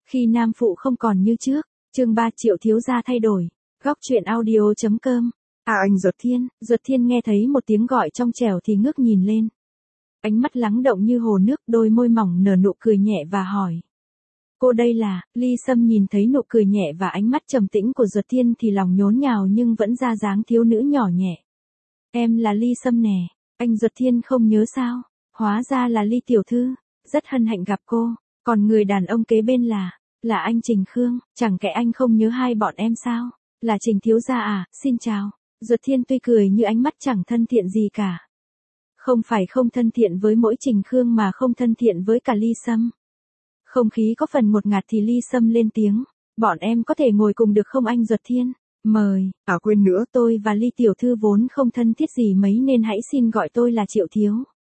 Khi nam phụ không còn như trước, chương 3 Triệu thiếu gia thay đổi. Góc truyện audio.com. Anh Duật Thiên nghe thấy một tiếng gọi trong trẻo thì ngước nhìn lên. Ánh mắt lắng động như hồ nước, đôi môi mỏng nở nụ cười nhẹ và hỏi. Cô đây là, Ly Sâm nhìn thấy nụ cười nhẹ và ánh mắt trầm tĩnh của Duật Thiên thì lòng nhốn nhào nhưng vẫn ra dáng thiếu nữ nhỏ nhẹ. Em là Ly Sâm nè, anh Duật Thiên không nhớ sao, hóa ra là Ly tiểu thư, rất hân hạnh gặp cô, còn người đàn ông kế bên là anh Trình Khương, chẳng kẽ anh không nhớ hai bọn em sao, là Trình thiếu gia à, xin chào. Duật Thiên tuy cười như ánh mắt chẳng thân thiện gì cả. Không phải không thân thiện với mỗi Trình Khương mà không thân thiện với cả Ly Sâm. Không khí có phần ngột ngạt thì Ly Sâm lên tiếng, bọn em có thể ngồi cùng được không anh Duật Thiên? Mời, quên nữa, tôi và Ly tiểu thư vốn không thân thiết gì mấy nên hãy xin gọi tôi là Triệu thiếu.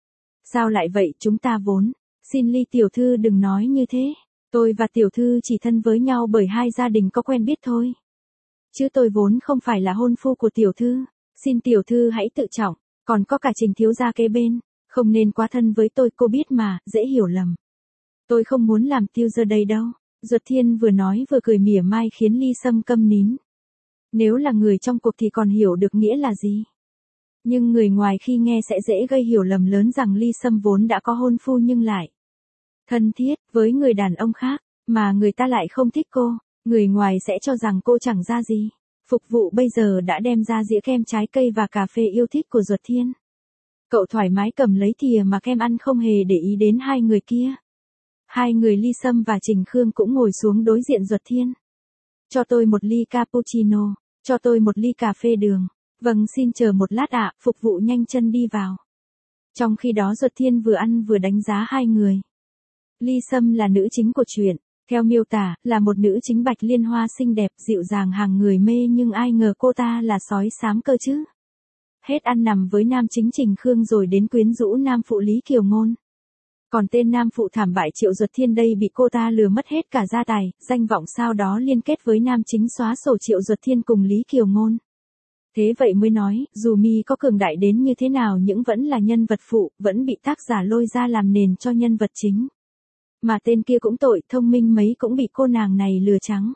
Sao lại vậy, chúng ta vốn, xin Ly tiểu thư đừng nói như thế, tôi và tiểu thư chỉ thân với nhau bởi hai gia đình có quen biết thôi. Chứ tôi vốn không phải là hôn phu của tiểu thư, xin tiểu thư hãy tự trọng, còn có cả Trình thiếu gia kế bên, không nên quá thân với tôi, cô biết mà, dễ hiểu lầm. Tôi không muốn làm tiêu giờ đây đâu. Duật Thiên vừa nói vừa cười mỉa mai khiến Ly Sâm câm nín. Nếu là người trong cuộc thì còn hiểu được nghĩa là gì. Nhưng người ngoài khi nghe sẽ dễ gây hiểu lầm lớn rằng Ly Sâm vốn đã có hôn phu nhưng lại thân thiết với người đàn ông khác, mà người ta lại không thích cô. Người ngoài sẽ cho rằng cô chẳng ra gì. Phục vụ bây giờ đã đem ra dĩa kem trái cây và cà phê yêu thích của Duật Thiên. Cậu thoải mái cầm lấy thìa mà kem ăn không hề để ý đến hai người kia. Hai người Ly Sâm và Trình Khương cũng ngồi xuống đối diện Duật Thiên. Cho tôi một ly cappuccino, cho tôi một ly cà phê đường. Vâng, xin chờ một lát ạ, phục vụ nhanh chân đi vào. Trong khi đó Duật Thiên vừa ăn vừa đánh giá hai người. Ly Sâm là nữ chính của truyện. Theo miêu tả, là một nữ chính bạch liên hoa xinh đẹp, dịu dàng hàng người mê, nhưng ai ngờ cô ta là sói xám cơ chứ. Hết ăn nằm với nam chính Trình Khương rồi đến quyến rũ nam phụ Lý Kiều Ngôn. Còn tên nam phụ thảm bại Triệu Duật Thiên đây bị cô ta lừa mất hết cả gia tài, danh vọng, sau đó liên kết với nam chính xóa sổ Triệu Duật Thiên cùng Lý Kiều Ngôn. Thế vậy mới nói, dù mi có cường đại đến như thế nào nhưng vẫn là nhân vật phụ, vẫn bị tác giả lôi ra làm nền cho nhân vật chính. Mà tên kia cũng tội, thông minh mấy cũng bị cô nàng này lừa trắng.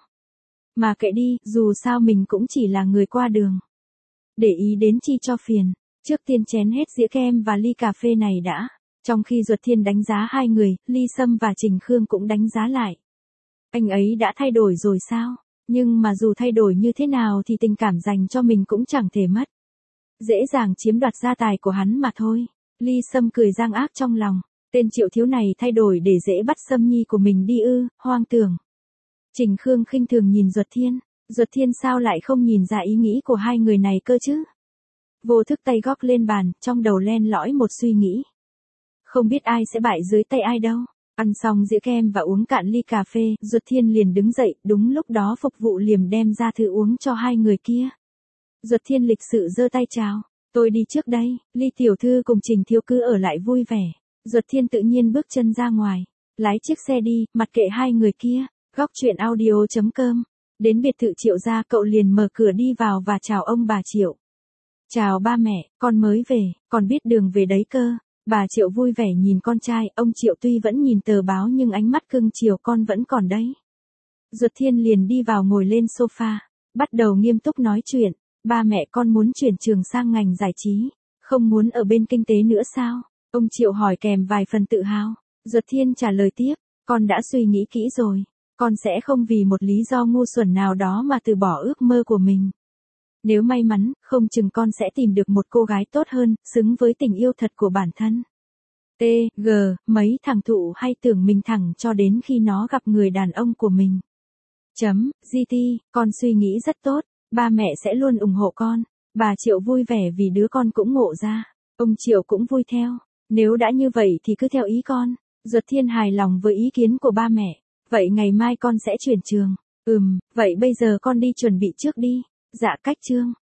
Mà kệ đi, dù sao mình cũng chỉ là người qua đường. Để ý đến chi cho phiền, trước tiên chén hết dĩa kem và ly cà phê này đã. Trong khi Duật Thiên đánh giá hai người, Ly Sâm và Trình Khương cũng đánh giá lại. Anh ấy đã thay đổi rồi sao? Nhưng mà dù thay đổi như thế nào thì tình cảm dành cho mình cũng chẳng thể mất. Dễ dàng chiếm đoạt gia tài của hắn mà thôi. Ly Sâm cười giang ác trong lòng. Tên Triệu thiếu này thay đổi để dễ bắt Sâm nhi của mình đi ư, hoang tưởng. Trình Khương khinh thường nhìn Duật Thiên. Duật Thiên sao lại không nhìn ra ý nghĩ của hai người này cơ chứ? Vô thức tay góp lên bàn, trong đầu len lỏi một suy nghĩ. Không biết ai sẽ bại dưới tay ai đâu. Ăn xong dĩa kem và uống cạn ly cà phê, Duật Thiên liền đứng dậy, đúng lúc đó phục vụ liềm đem ra thứ uống cho hai người kia. Duật Thiên lịch sự giơ tay chào, tôi đi trước đây, Ly tiểu thư cùng Trình thiếu cứ ở lại vui vẻ. Duật Thiên tự nhiên bước chân ra ngoài, lái chiếc xe đi, mặc kệ hai người kia. Góc truyện audio.com. Đến biệt thự Triệu gia, cậu liền mở cửa đi vào và chào ông bà Triệu. Chào ba mẹ, con mới về, con biết đường về đấy cơ. Bà Triệu vui vẻ nhìn con trai, ông Triệu tuy vẫn nhìn tờ báo nhưng ánh mắt cưng chiều con vẫn còn đấy. Duật Thiên liền đi vào ngồi lên sofa, bắt đầu nghiêm túc nói chuyện. Ba mẹ con muốn chuyển trường sang ngành giải trí, không muốn ở bên kinh tế nữa sao? Ông Triệu hỏi kèm vài phần tự hào. Duật Thiên trả lời tiếp, con đã suy nghĩ kỹ rồi. Con sẽ không vì một lý do ngu xuẩn nào đó mà từ bỏ ước mơ của mình. Nếu may mắn, không chừng con sẽ tìm được một cô gái tốt hơn, xứng với tình yêu thật của bản thân. T.G. Mấy thằng thụ hay tưởng mình thẳng cho đến khi nó gặp người đàn ông của mình. G.T. Con suy nghĩ rất tốt, ba mẹ sẽ luôn ủng hộ con. Bà Triệu vui vẻ vì đứa con cũng ngộ ra. Ông Triệu cũng vui theo. Nếu đã như vậy thì cứ theo ý con. Duật Thiên hài lòng với ý kiến của ba mẹ. Vậy ngày mai con sẽ chuyển trường. Vậy bây giờ con đi chuẩn bị trước đi. Dạ cách chương.